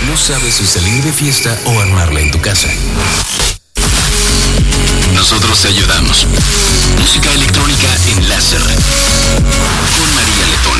¿No sabes si salir de fiesta o armarla en tu casa? Nosotros te ayudamos. Música electrónica en láser. Con María Letona.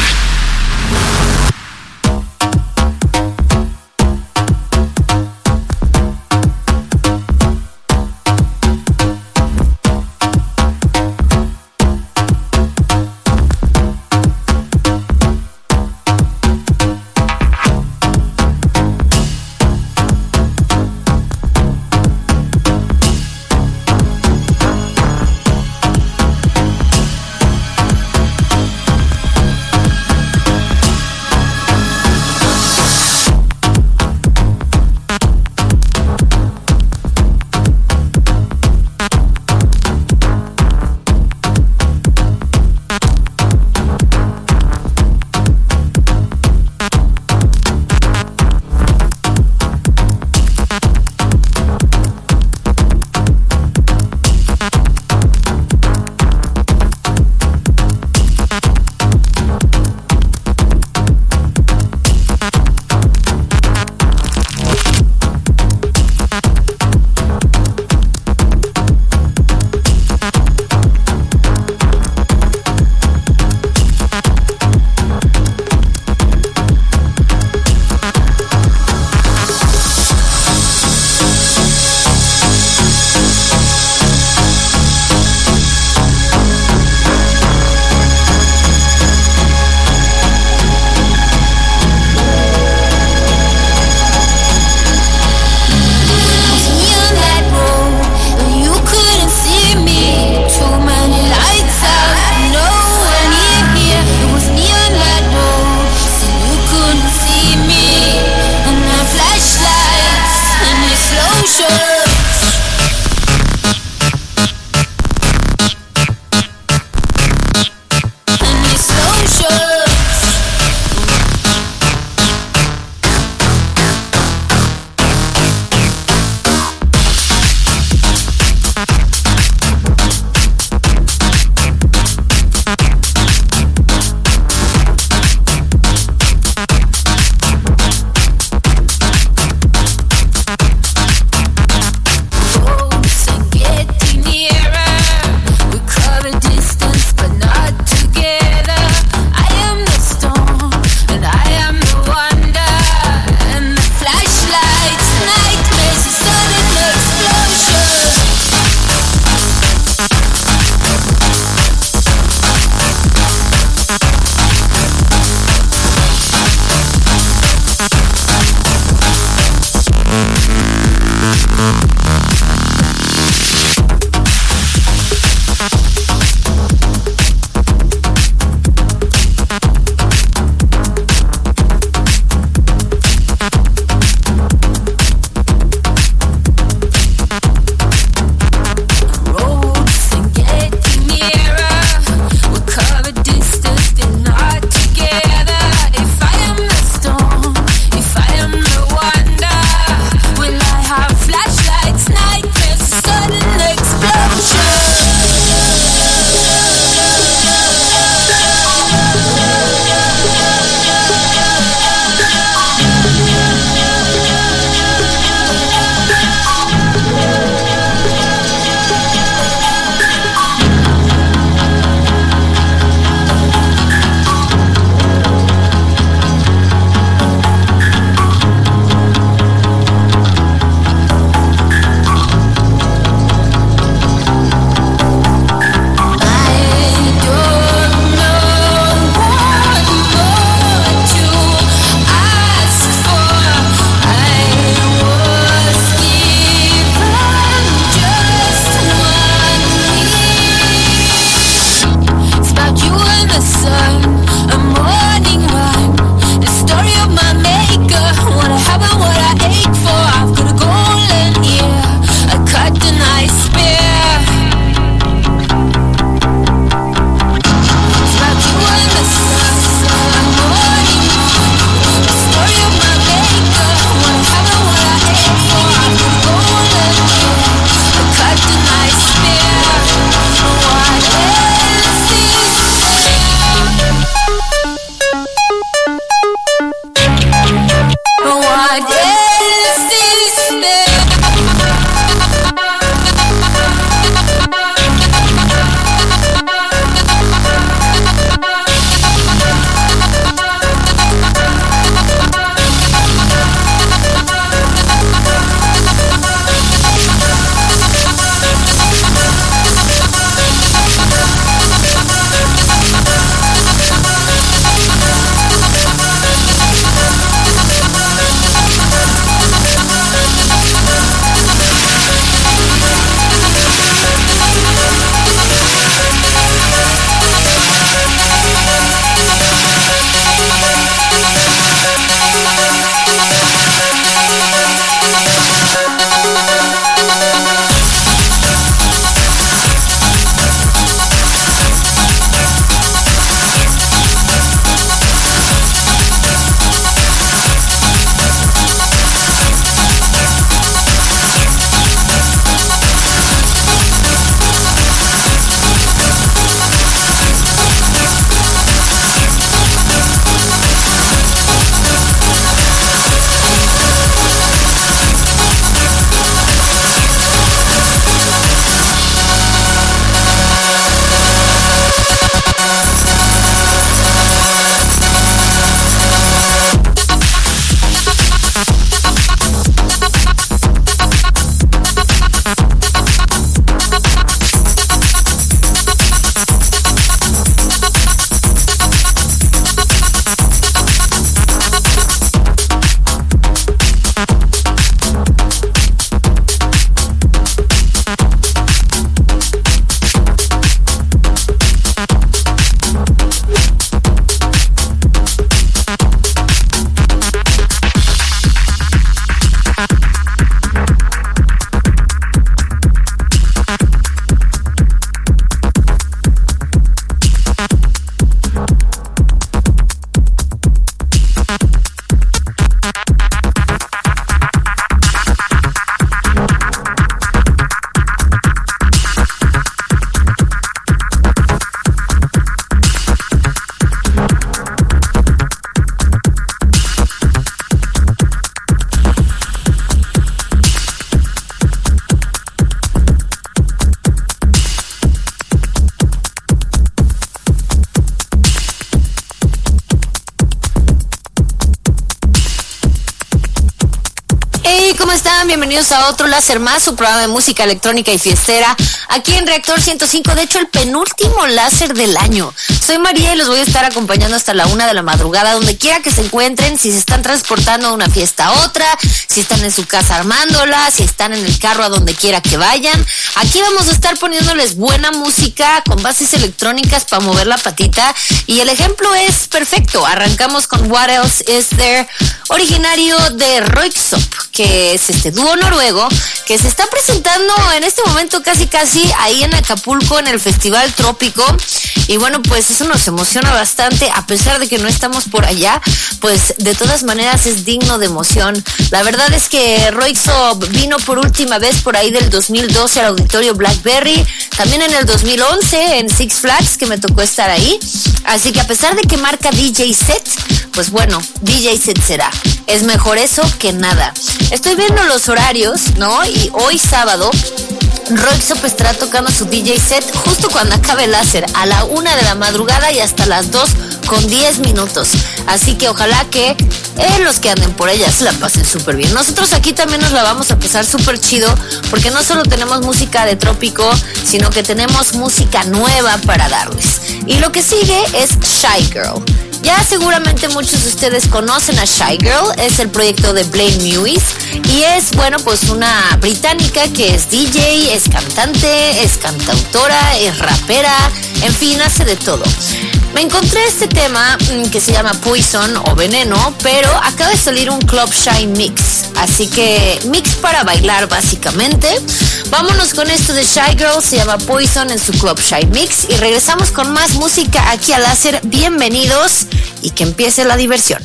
¿cómo están? Bienvenidos a otro Láser Más, su programa de música electrónica y fiestera, aquí en Reactor 105, de hecho el penúltimo láser del año. Soy María y los voy a estar acompañando hasta la 1 de la madrugada, donde quiera que se encuentren, si se están transportando de una fiesta a otra, si están en su casa armándola, si están en el carro a donde quiera que vayan. Aquí vamos a estar poniéndoles buena música con bases electrónicas para mover la patita, y el ejemplo es perfecto. Arrancamos con What Else Is There, originario de Röyksopp, que es este dúo noruego que se está presentando en este momento casi ahí en Acapulco en el Festival Trópico. Y bueno, pues eso nos emociona bastante, a pesar de que no estamos por allá, pues de todas maneras es digno de emoción. La verdad es que Röyksopp vino por última vez por ahí del 2012 al Auditorio Blackberry, también en el 2011 en Six Flags, que me tocó estar ahí. Así que a pesar de que marca DJ set, pues bueno, DJ set será. Es mejor eso que nada. Estoy viendo los horarios, ¿no? Y hoy sábado Röyksopp estará tocando su DJ set justo cuando acabe el láser, a la 1 de la madrugada y hasta las 2:10. Así que ojalá que los que anden por ella se la pasen súper bien. Nosotros aquí también nos la vamos a pasar súper chido, porque no solo tenemos música de trópico, sino que tenemos música nueva para darles. Y lo que sigue es Shy Girl. Ya seguramente muchos de ustedes conocen a Shy Girl, es el proyecto de Blaine Mewis y es, bueno, pues una británica que es DJ, es cantante, es cantautora, es rapera, en fin, hace de todo. Me encontré este tema que se llama Poison o Veneno, pero acaba de salir un Club Shy Mix, así que mix para bailar básicamente. Vámonos con esto de Shy Girl, se llama Poison en su Club Shy Mix, y regresamos con más música aquí a Láser. Bienvenidos y que empiece la diversión.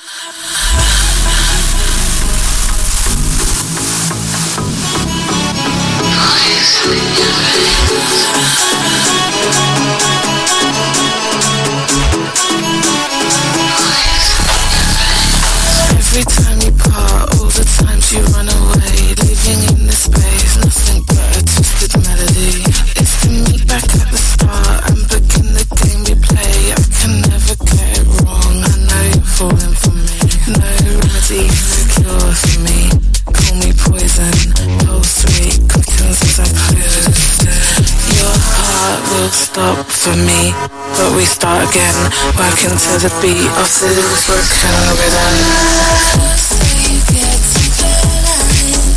Every time you part, all the times you run away, living in this space, nothing but a twisted melody. It's to meet back at the start and begin the game we play. I can never get it wrong, I know you're falling for me. No remedy, no cure for me. Call me poison, pulse rate quickens as I push. Your heart will stop for me, but we start again, working to the beat of this broken rhythm. So you get to feel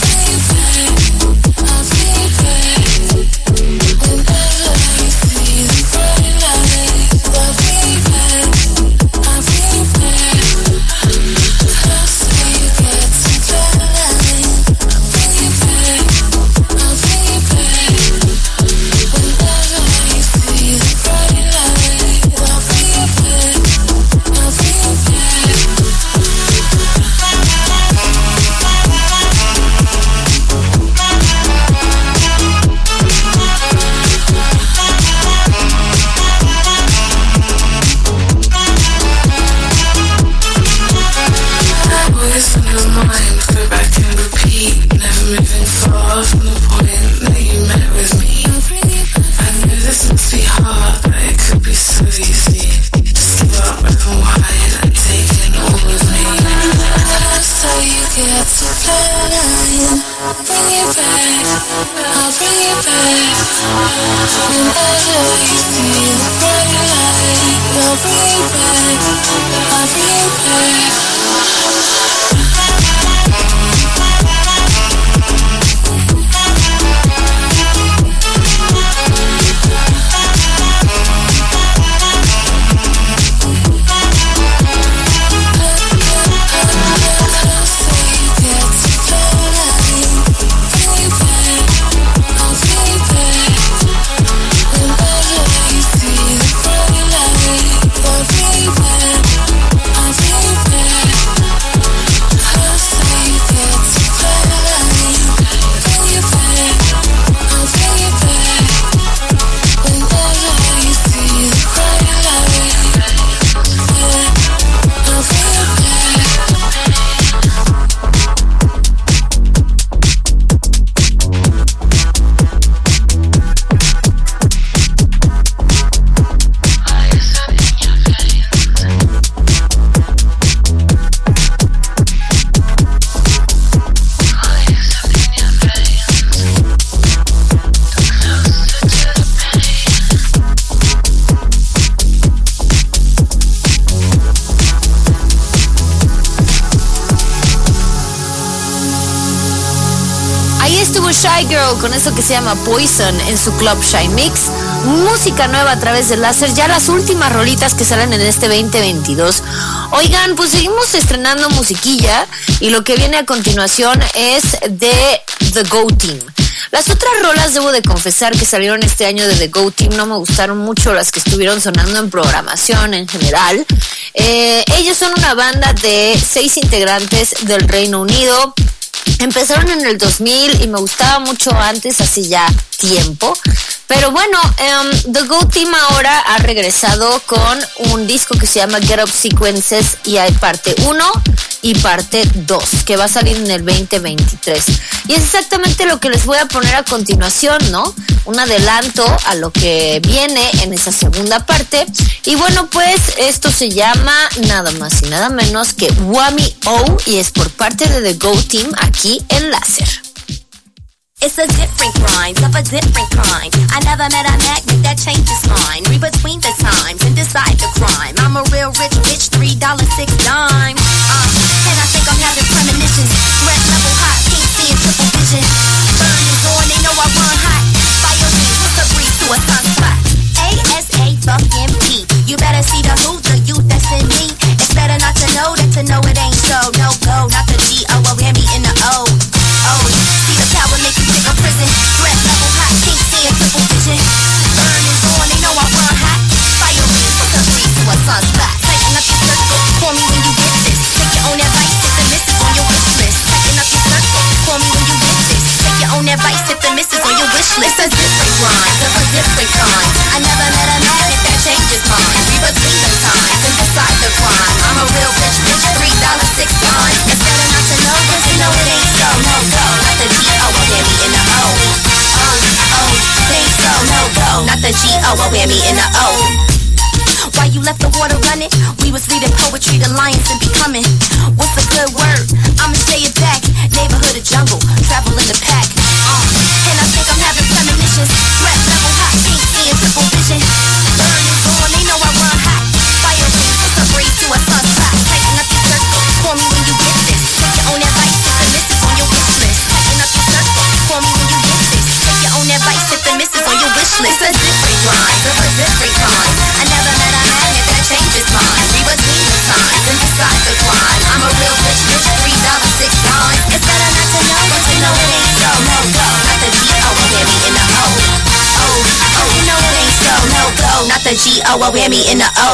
I'll be back. Whenever you see the bright light, I'll be back. I'll be back. So you get to feel I'll bring you back. I'll bring you back. Whenever you see the bright light, I'll bring you back. I'll bring you back. Always on your mind, go back and repeat. Never moving far from the point that you met with me. I knew this must be hard, but it could be so easy. Just give up open wide and take in all of me. So you get to flying, bring you back, I'll bring you back. Whenever you see the bright light, I'll bring you back, I'll bring you back. I'll bring you back. estuvo Shy Girl con esto que se llama Poison en su Club Shy Mix. Música nueva a través del láser, ya las últimas rolitas que salen en este 2022. Oigan, pues seguimos estrenando musiquilla y lo que viene a continuación es de The Go Team. Las otras rolas, debo de confesar, que salieron este año de The Go Team no me gustaron mucho, las que estuvieron sonando en programación en general. Ellos son una banda de 6 integrantes del Reino Unido. Empezaron en el 2000 y me gustaba mucho antes, hace ya tiempo. Pero bueno, The Go Team ahora ha regresado con un disco que se llama Get Up Sequences y hay parte 1 y parte 2 que va a salir en el 2023. Y es exactamente lo que les voy a poner a continuación, ¿no? Un adelanto a lo que viene en esa segunda parte. Y bueno, pues esto se llama nada más y nada menos que Whammy O y es por parte de The Go Team aquí en Láser. It's a different grind of a different kind. I never met a magnet that changes mine. Read between the times and decide the crime. I'm a real rich bitch, $3, 6 dime. And I think I'm having premonitions. Red level hot, pink seeing triple vision. Burn is on, they know I run hot. Fire me, what's a breeze to a sunspot? ASA fucking P. You better see the who, the you that's in me. It's better not to know than to know it ain't so. No go, not the G-O, a whammy in the O. Oh, see the power make you pick a prison. Threat level hot, pink seeing triple vision. Burn is on, they know I run hot. Fire me, what's a breeze to a sunspot? Tighten up your circle, call me when you get this. Take your own advice if the miss is on your wish list. Tighten up your circle, call me when you get this. Take your own advice if the miss is on your wish list. It's a different grind of a different kind. I never met a magnet that changes mine. Read between the times and decide the crime. I'm a real rich bitch, $3, 6 dime. It's better not to know than to know it ain't so. No go, not the G-O, a whammy in the O. Oh, think so, no go, not the G-O, a whammy in the O. Why you left the water running? We was reading poetry, the lions and becoming. What's a good word? I'ma say it back. Neighborhood or jungle, travel in the pack. And I think I'm having premonitions. Threat level hot, pink seeing triple vision. Burn is on, they know I run hot. Fire rings, what's a breeze to a sunspot? Tighten up your circle, call me when you get this. Take your own advice if the miss is on your wish list. Tighten up your circle, call me when you get this. Take your own advice if the miss is on your wish list. It's a different grind of a different kind. I never met a magnet that changes mine. Read between the times and decide the crime. I'm a real rich bitch, $3, 6 dime. It's better not to know than to know it ain't so. No go, not the G-O, a whammy in the O. Oh, you know it ain't so. No go, not the G-O, a whammy in the O.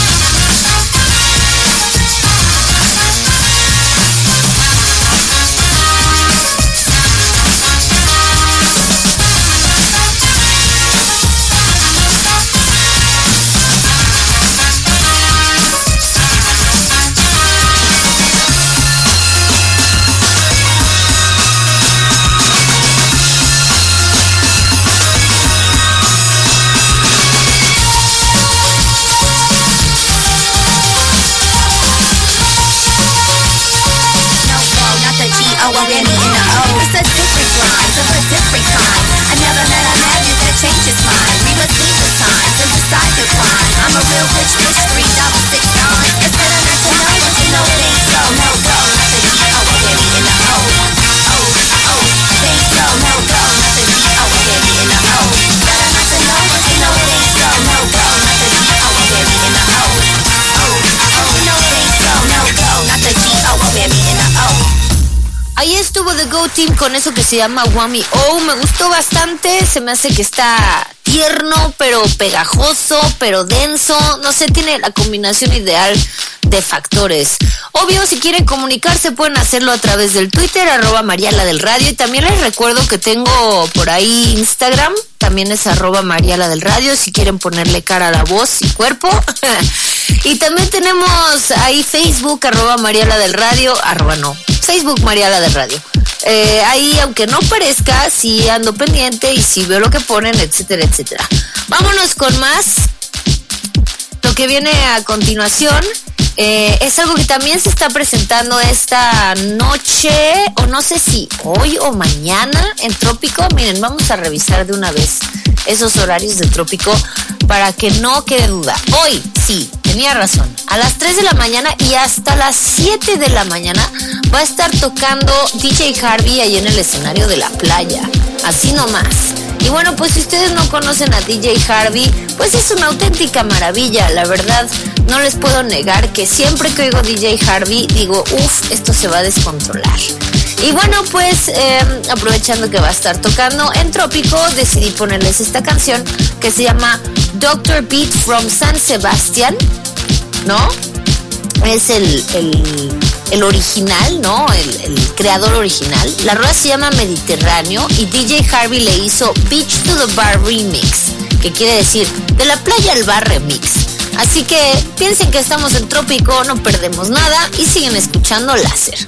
Oh, a whammy in the O. It's a different grind of a different kind. I never met a magnet that changes mine. Read between the times and decide the crime. I'm a real rich bitch, $3, 6 dime. It's better not to know than to know it ain't so. No go, not the G-O, a whammy in the O. Oh, think so, no go, not the G-O, a whammy in the O. Better not to know than to know it ain't so. No go, not the G-O, a whammy in the O. Oh, no it ain't so. No go, not the G-O, a whammy in the O. Ahí estuvo The Go Team con eso que se llama Whammy O. Me gustó bastante, se me hace que está tierno, pero pegajoso, pero denso. No sé, tiene la combinación ideal de factores. Obvio, si quieren comunicarse pueden hacerlo a través del Twitter, @Mariala del Radio. Y también les recuerdo que tengo por ahí Instagram, también es @Mariala del Radio, si quieren ponerle cara a la voz y cuerpo. Y también tenemos ahí Facebook, @Mariala del Radio, Facebook Mariala del Radio. Ahí, aunque no parezca, sí ando pendiente y sí veo lo que ponen, etcétera, etcétera. Vámonos con más. Lo que viene a continuación es algo que también se está presentando esta noche, o no sé si hoy o mañana en Trópico. Miren, vamos a revisar de una vez esos horarios de Trópico para que no quede duda. Hoy, sí, tenía razón. A las 3 de la mañana y hasta las 7 de la mañana va a estar tocando DJ Harvey ahí en el escenario de la playa. Así nomás. Y bueno, pues si ustedes no conocen a DJ Harvey, pues es una auténtica maravilla, la verdad. No les puedo negar que siempre que oigo DJ Harvey digo, esto se va a descontrolar. Y bueno, pues aprovechando que va a estar tocando en Trópico, decidí ponerles esta canción que se llama Dr. Beat from San Sebastián, ¿no? Es el original, ¿no? El creador original. La rola se llama Mediterráneo y DJ Harvey le hizo Beach to the Bar Remix, que quiere decir de la playa al bar remix. Así que piensen que estamos en Trópico, no perdemos nada y siguen escuchando Láser.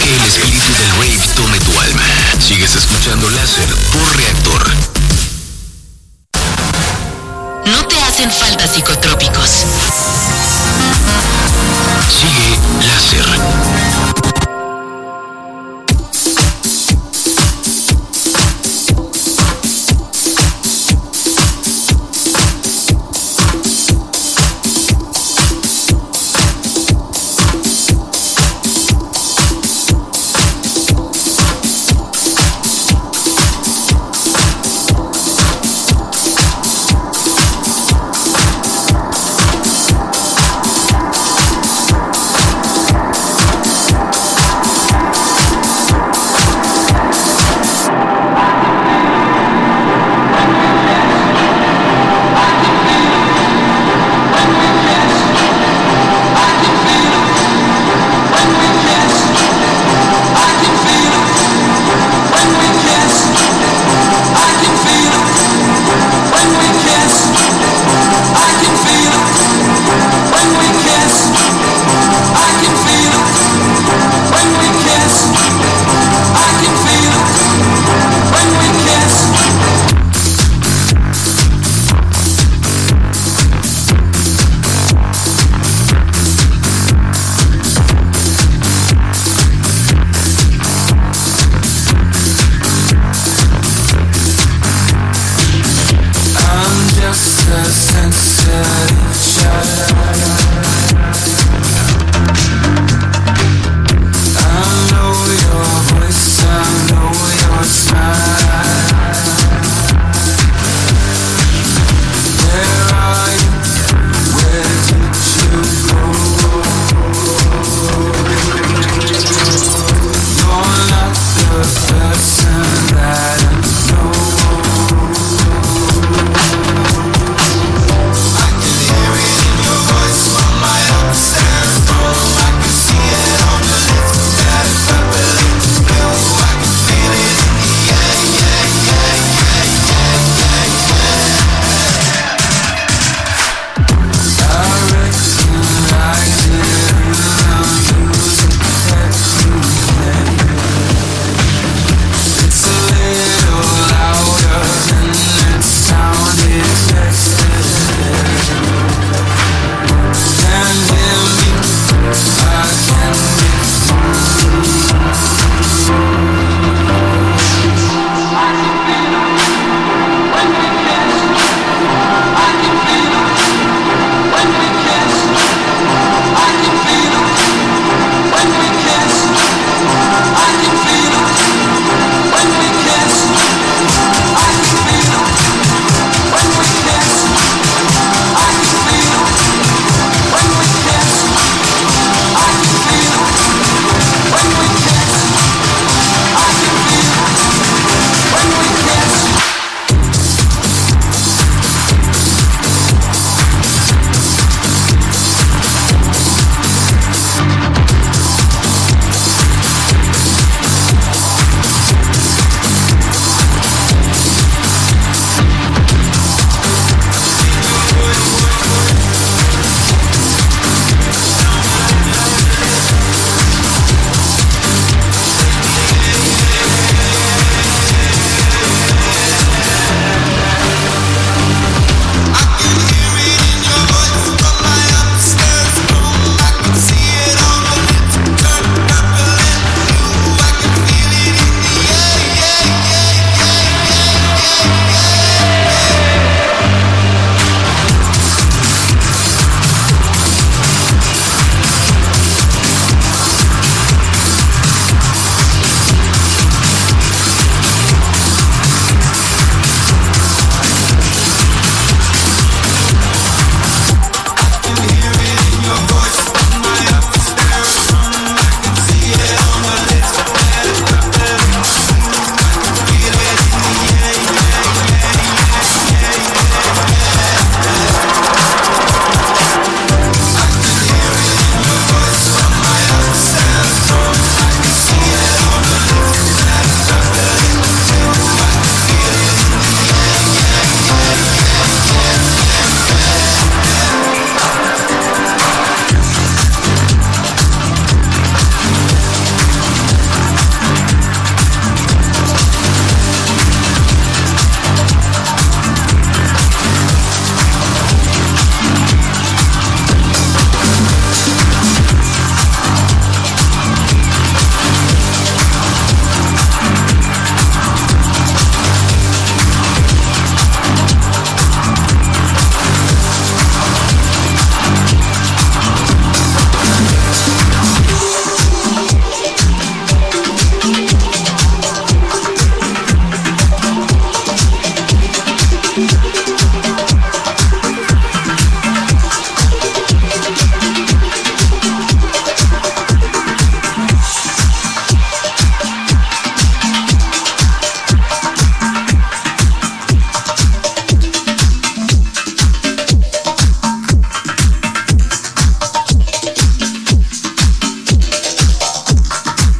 que el espíritu del rave tome tu alma. Sigues escuchando Láser por Reactor. No te hacen falta psicotrópicos. Sigue Láser.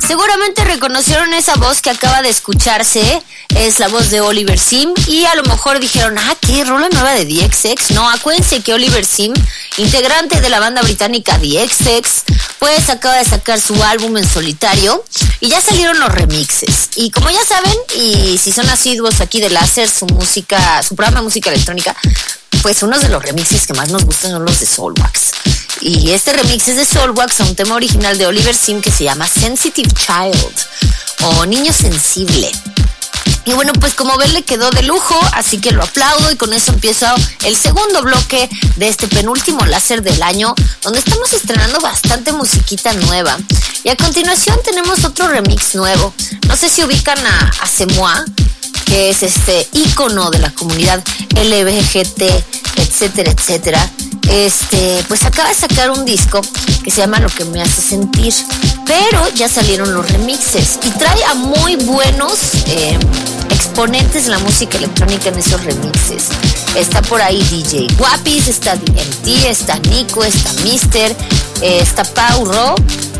Seguramente reconocieron esa voz que acaba de escucharse, es la voz de Oliver Sim, y a lo mejor dijeron, ¿qué rola nueva de The XX? No, acuérdense que Oliver Sim, integrante de la banda británica The XX, pues acaba de sacar su álbum en solitario y ya salieron los remixes. Y como ya saben, y si son asiduos aquí de Láser, su programa de música electrónica, pues uno de los remixes que más nos gustan son los de Soulwax. Y este remix es de Soulwax a un tema original de Oliver Sim que se llama Sensitive Child o Niño Sensible. Y bueno, pues como ven, le quedó de lujo, así que lo aplaudo y con eso empiezo el segundo bloque de este penúltimo Láser del año, donde estamos estrenando bastante musiquita nueva. Y a continuación tenemos otro remix nuevo. No sé si ubican a Semois, que es este ícono de la comunidad LGBT, etcétera, etcétera. Pues acaba de sacar un disco que se llama Lo que me hace sentir, pero ya salieron los remixes y trae a muy buenos exponentes de la música electrónica en esos remixes. Está por ahí DJ Guapis, está DMT, está Nico, está Mister, está Pau Ro,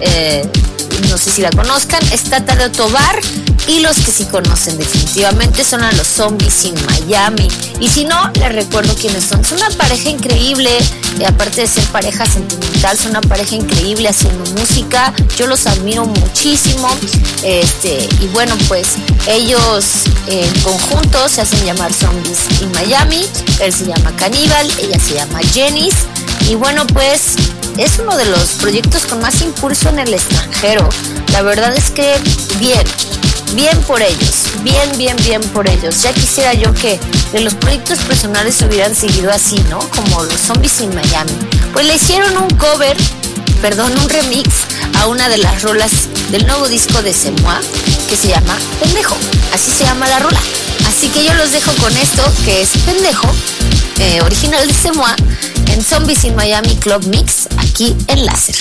no sé si la conozcan, está Tadeo Tobar, y los que sí conocen definitivamente son a los Zombies in Miami. Y si no, les recuerdo quiénes son. Son una pareja increíble, aparte de ser pareja sentimental, son una pareja increíble haciendo música. Yo los admiro muchísimo. Y bueno, pues ellos en conjunto se hacen llamar Zombies in Miami. Él se llama Caníbal, ella se llama Jennys. Y bueno, pues es uno de los proyectos con más impulso en el extranjero. La verdad es que bien por ellos, bien por ellos. Ya quisiera yo que de los proyectos personales se hubieran seguido así, ¿no? Como los Zombies in Miami. Pues le hicieron un remix a una de las rolas del nuevo disco de Semois, que se llama Pendejo. Así se llama la rola. Así que yo los dejo con esto, que es Pendejo, original de Semois, en Zombies in Miami Club Mix, aquí en Láser.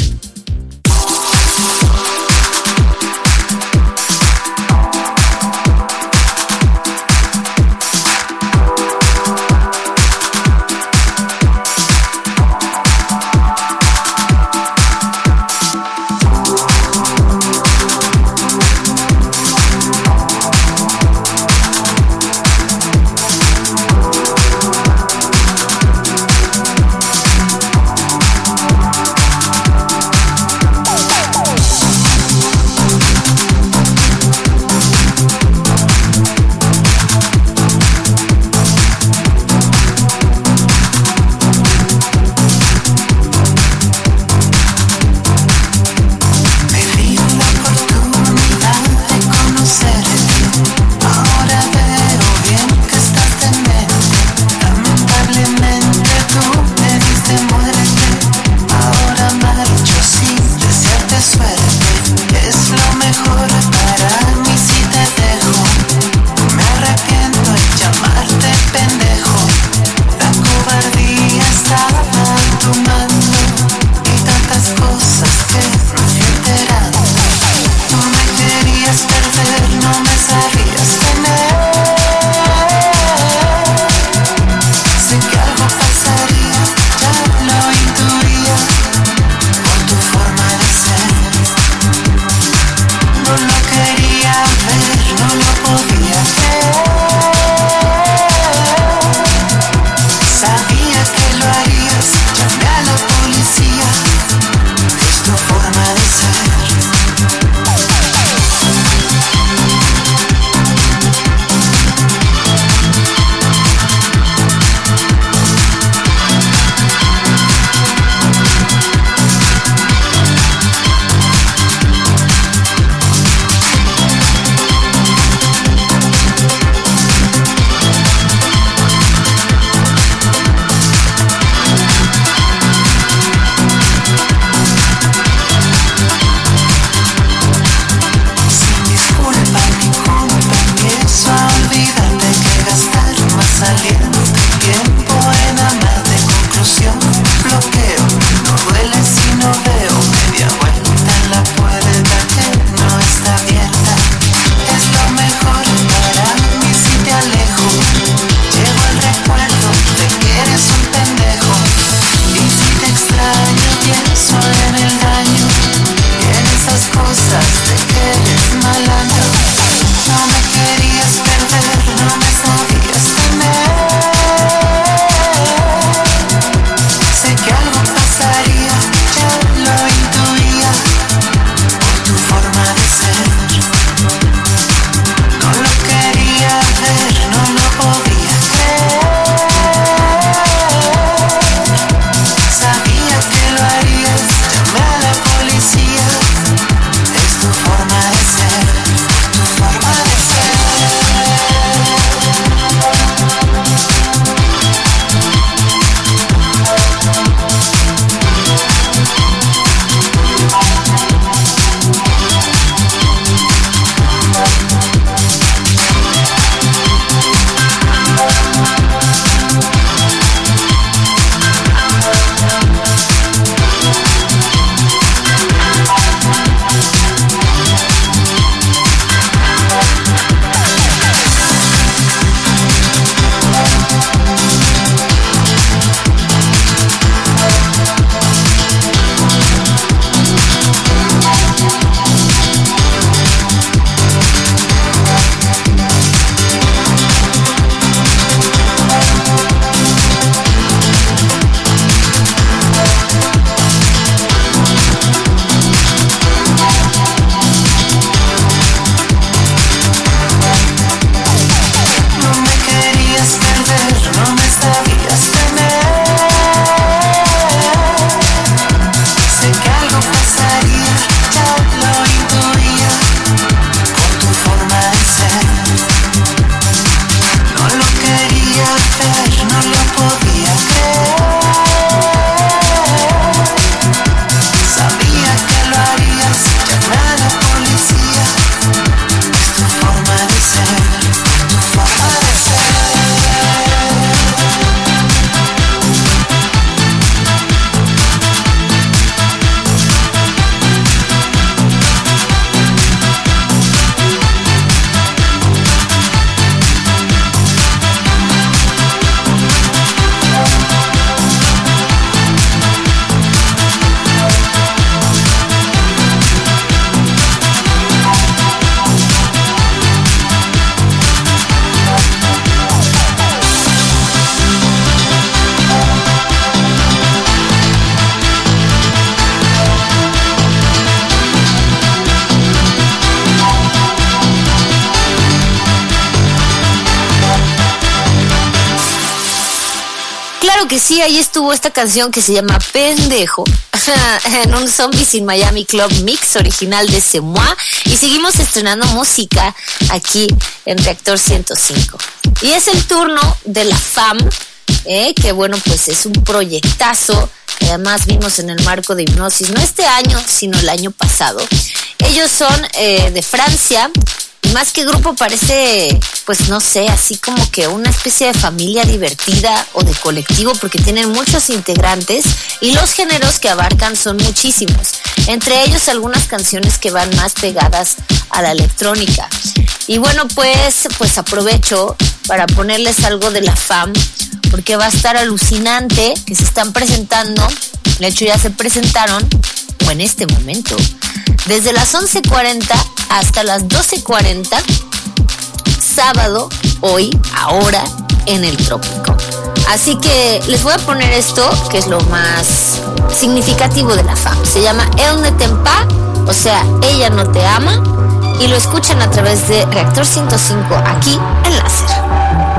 que sí, ahí estuvo esta canción que se llama Pendejo en un Zombies in Miami Club mix original de C'est Moi, y seguimos estrenando música aquí en Reactor 105. Y es el turno de La Fam, que bueno, pues es un proyectazo que además vimos en el marco de Hipnosis, no este año, sino el año pasado. Ellos son de Francia. Y más que grupo parece, pues no sé, así como que una especie de familia divertida o de colectivo, porque tienen muchos integrantes y los géneros que abarcan son muchísimos. Entre ellos algunas canciones que van más pegadas a la electrónica. Y bueno, pues aprovecho para ponerles algo de La Fam, porque va a estar alucinante, que se están presentando, de hecho ya se presentaron, o en este momento, desde las 11:40 hasta las 12:40, sábado, hoy, ahora, en el Trópico. Así que les voy a poner esto, que es lo más significativo de La Fam. Se llama Elle ne t'aime pas, o sea, ella no te ama, y lo escuchan a través de Reactor 105 aquí en Láser.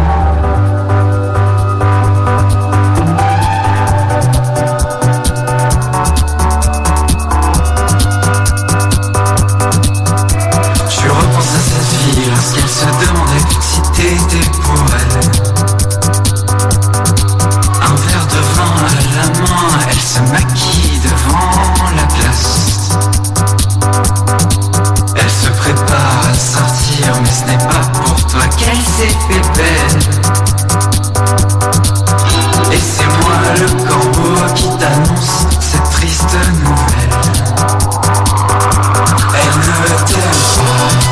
Lorsqu'elle se demandait si t'étais pour elle. Un verre de vin à la main, elle se maquille devant la glace. Elle se prépare à sortir, mais ce n'est pas pour toi qu'elle s'est fait belle. Et c'est moi le corbeau qui t'annonce cette triste nouvelle. Elle ne t'aime pas.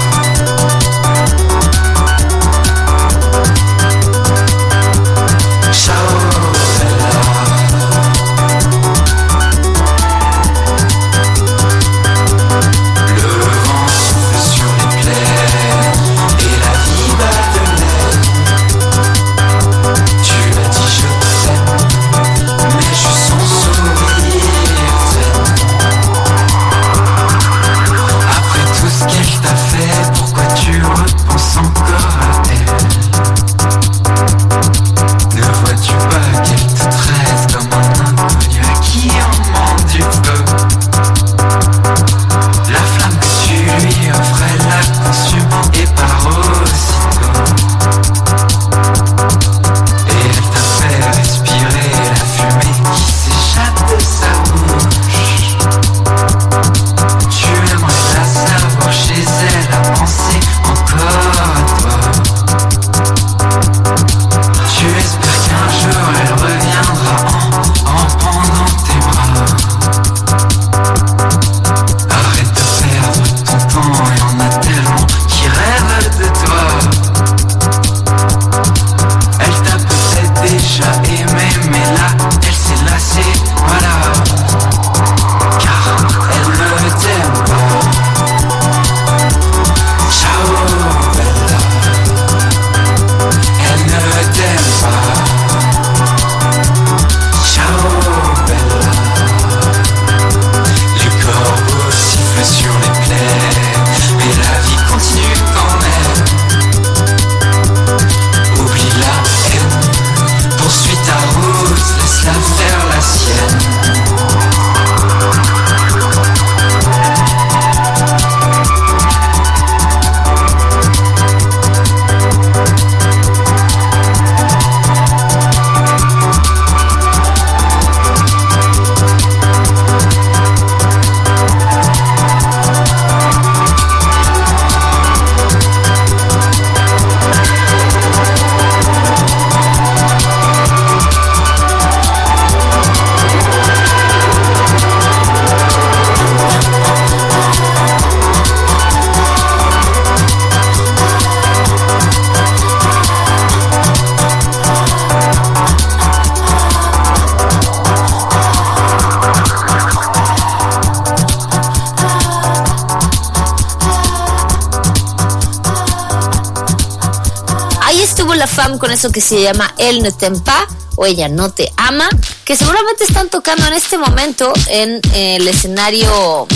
La Fam con eso que se llama Elle ne t'aime pas o Ella no te ama, que seguramente están tocando en este momento en el escenario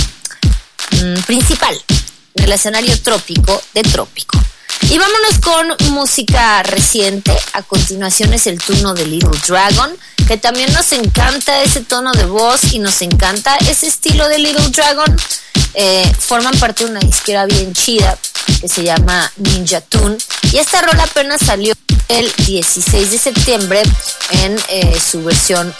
principal, en el escenario trópico de Trópico. Y vámonos con música reciente. A continuación es el turno de Little Dragon, que también nos encanta ese tono de voz y nos encanta ese estilo de Little Dragon. Forman parte de una disquera bien chida que se llama Ninja Tune, y esta rola apenas salió el 16 de septiembre en su versión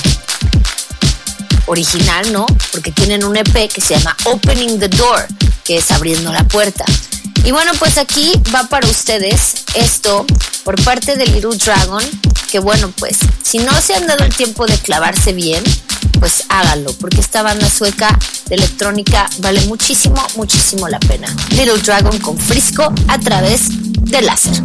original, ¿no? Porque tienen un EP que se llama Opening the Door, que es abriendo la puerta. Y bueno, pues aquí va para ustedes esto por parte de Little Dragon, que bueno, pues si no se han dado el tiempo de clavarse bien, pues háganlo, porque esta banda sueca de electrónica vale muchísimo, muchísimo la pena. Little Dragon con Frisco a través de Láser.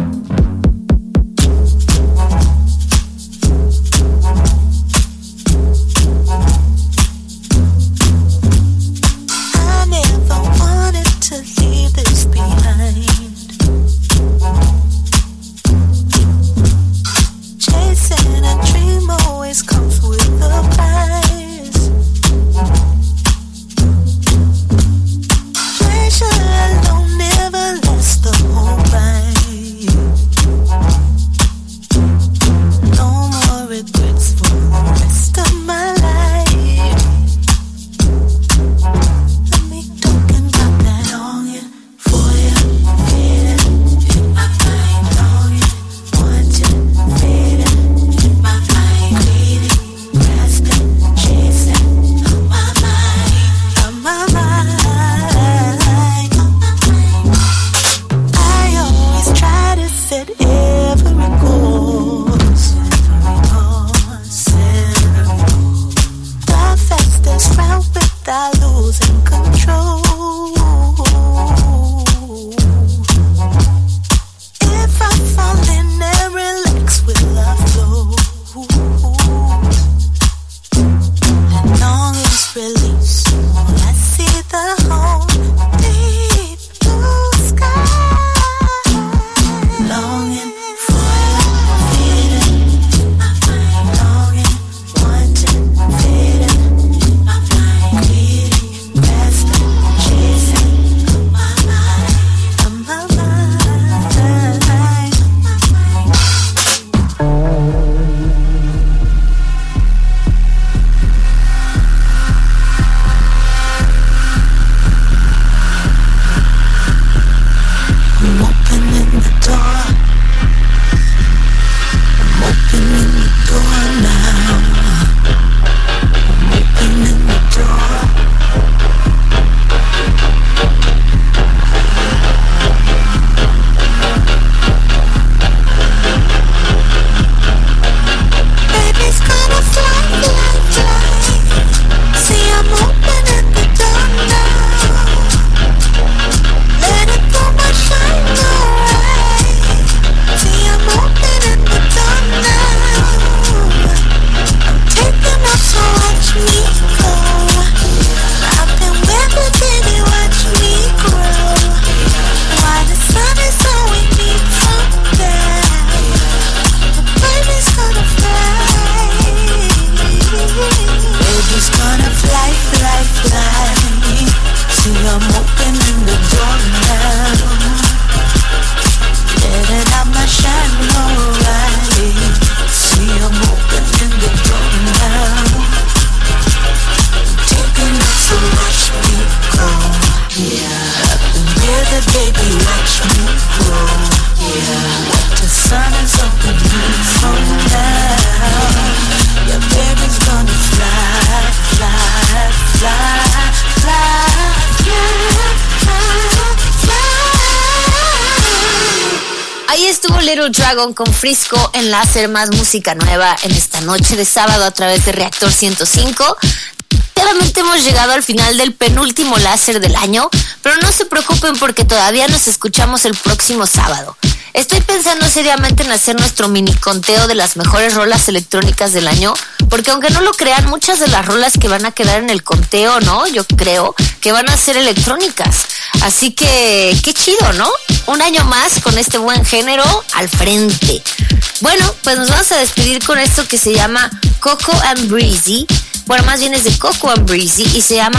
Little Dragon con Frisco en Láser, más música nueva en esta noche de sábado a través de Reactor 105. Claramente hemos llegado al final del penúltimo Láser del año, pero no se preocupen porque todavía nos escuchamos el próximo sábado. Estoy pensando seriamente en hacer nuestro mini conteo de las mejores rolas electrónicas del año, porque aunque no lo crean, muchas de las rolas que van a quedar en el conteo, ¿no? Yo creo que van a ser electrónicas. Así que, qué chido, ¿no? Un año más con este buen género al frente. Bueno, pues nos vamos a despedir con esto que se llama Coco and Breezy. Bueno, más bien es de Coco and Breezy y se llama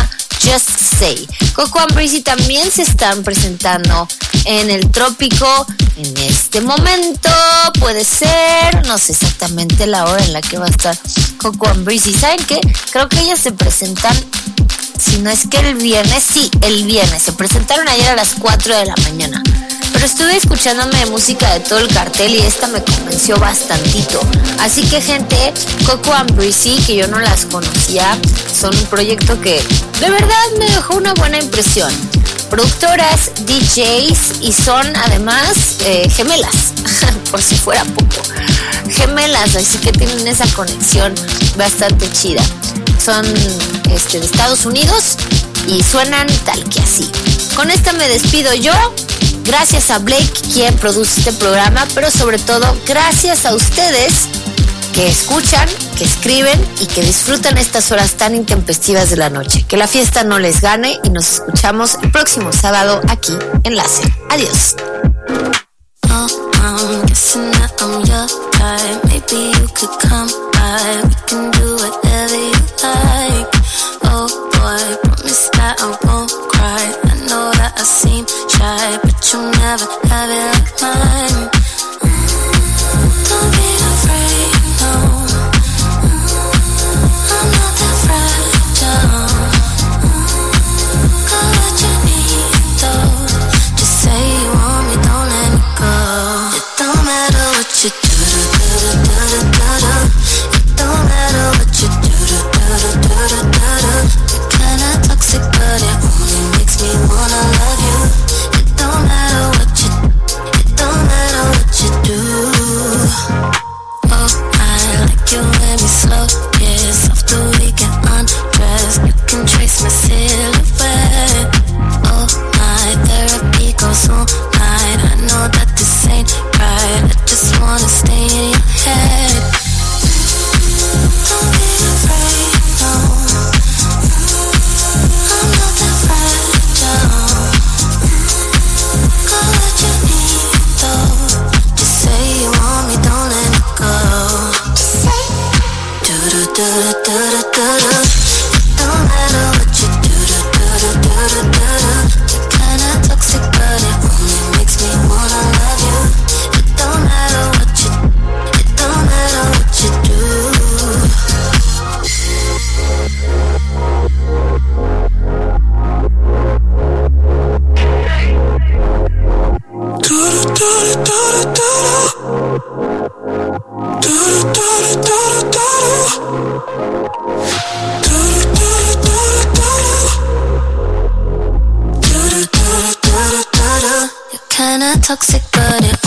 Just Say. Coco and Breezy también se están presentando en el Trópico en este momento. Puede ser, no sé exactamente la hora en la que va a estar Coco and Breezy. ¿Saben qué? Creo que ellas se presentan, si no es que el viernes, sí, el viernes. Se presentaron ayer a las 4 de la mañana. Pero estuve escuchándome música de todo el cartel y esta me convenció bastantito. Así que, gente, Coco and Breezy, que yo no las conocía, son un proyecto que de verdad me dejó una buena impresión. Productoras, DJs y son además gemelas, por si fuera poco. Gemelas, así que tienen esa conexión bastante chida. Son de Estados Unidos y suenan tal que así. Con esta me despido yo. Gracias a Blake, quien produce este programa, pero sobre todo gracias a ustedes que escuchan, que escriben y que disfrutan estas horas tan intempestivas de la noche. Que la fiesta no les gane y nos escuchamos el próximo sábado aquí en Láser. Adiós. I seem shy, but you never have it like mine. Don't be afraid, no. I'm not that fragile. Got what you need, though. Just say you want me, don't let me go. It don't matter what you do, It don't matter what you do, You're kinda toxic, but it only makes me wanna love you. It don't matter what you do. Oh, I like you when we slow kiss. After we get undressed, you can trace my silhouette. Oh, my therapy goes all night. I know that this ain't right. I just wanna stay in your head. Don't be afraid, no. I'm not that fragile. Got what you need, though. Just say you want me, don't let me go. Do-do-do-do-do-do-do. It don't matter what you do. You're kinda toxic, but it only makes me wanna love you. It don't matter what you do. You're kinda toxic, but it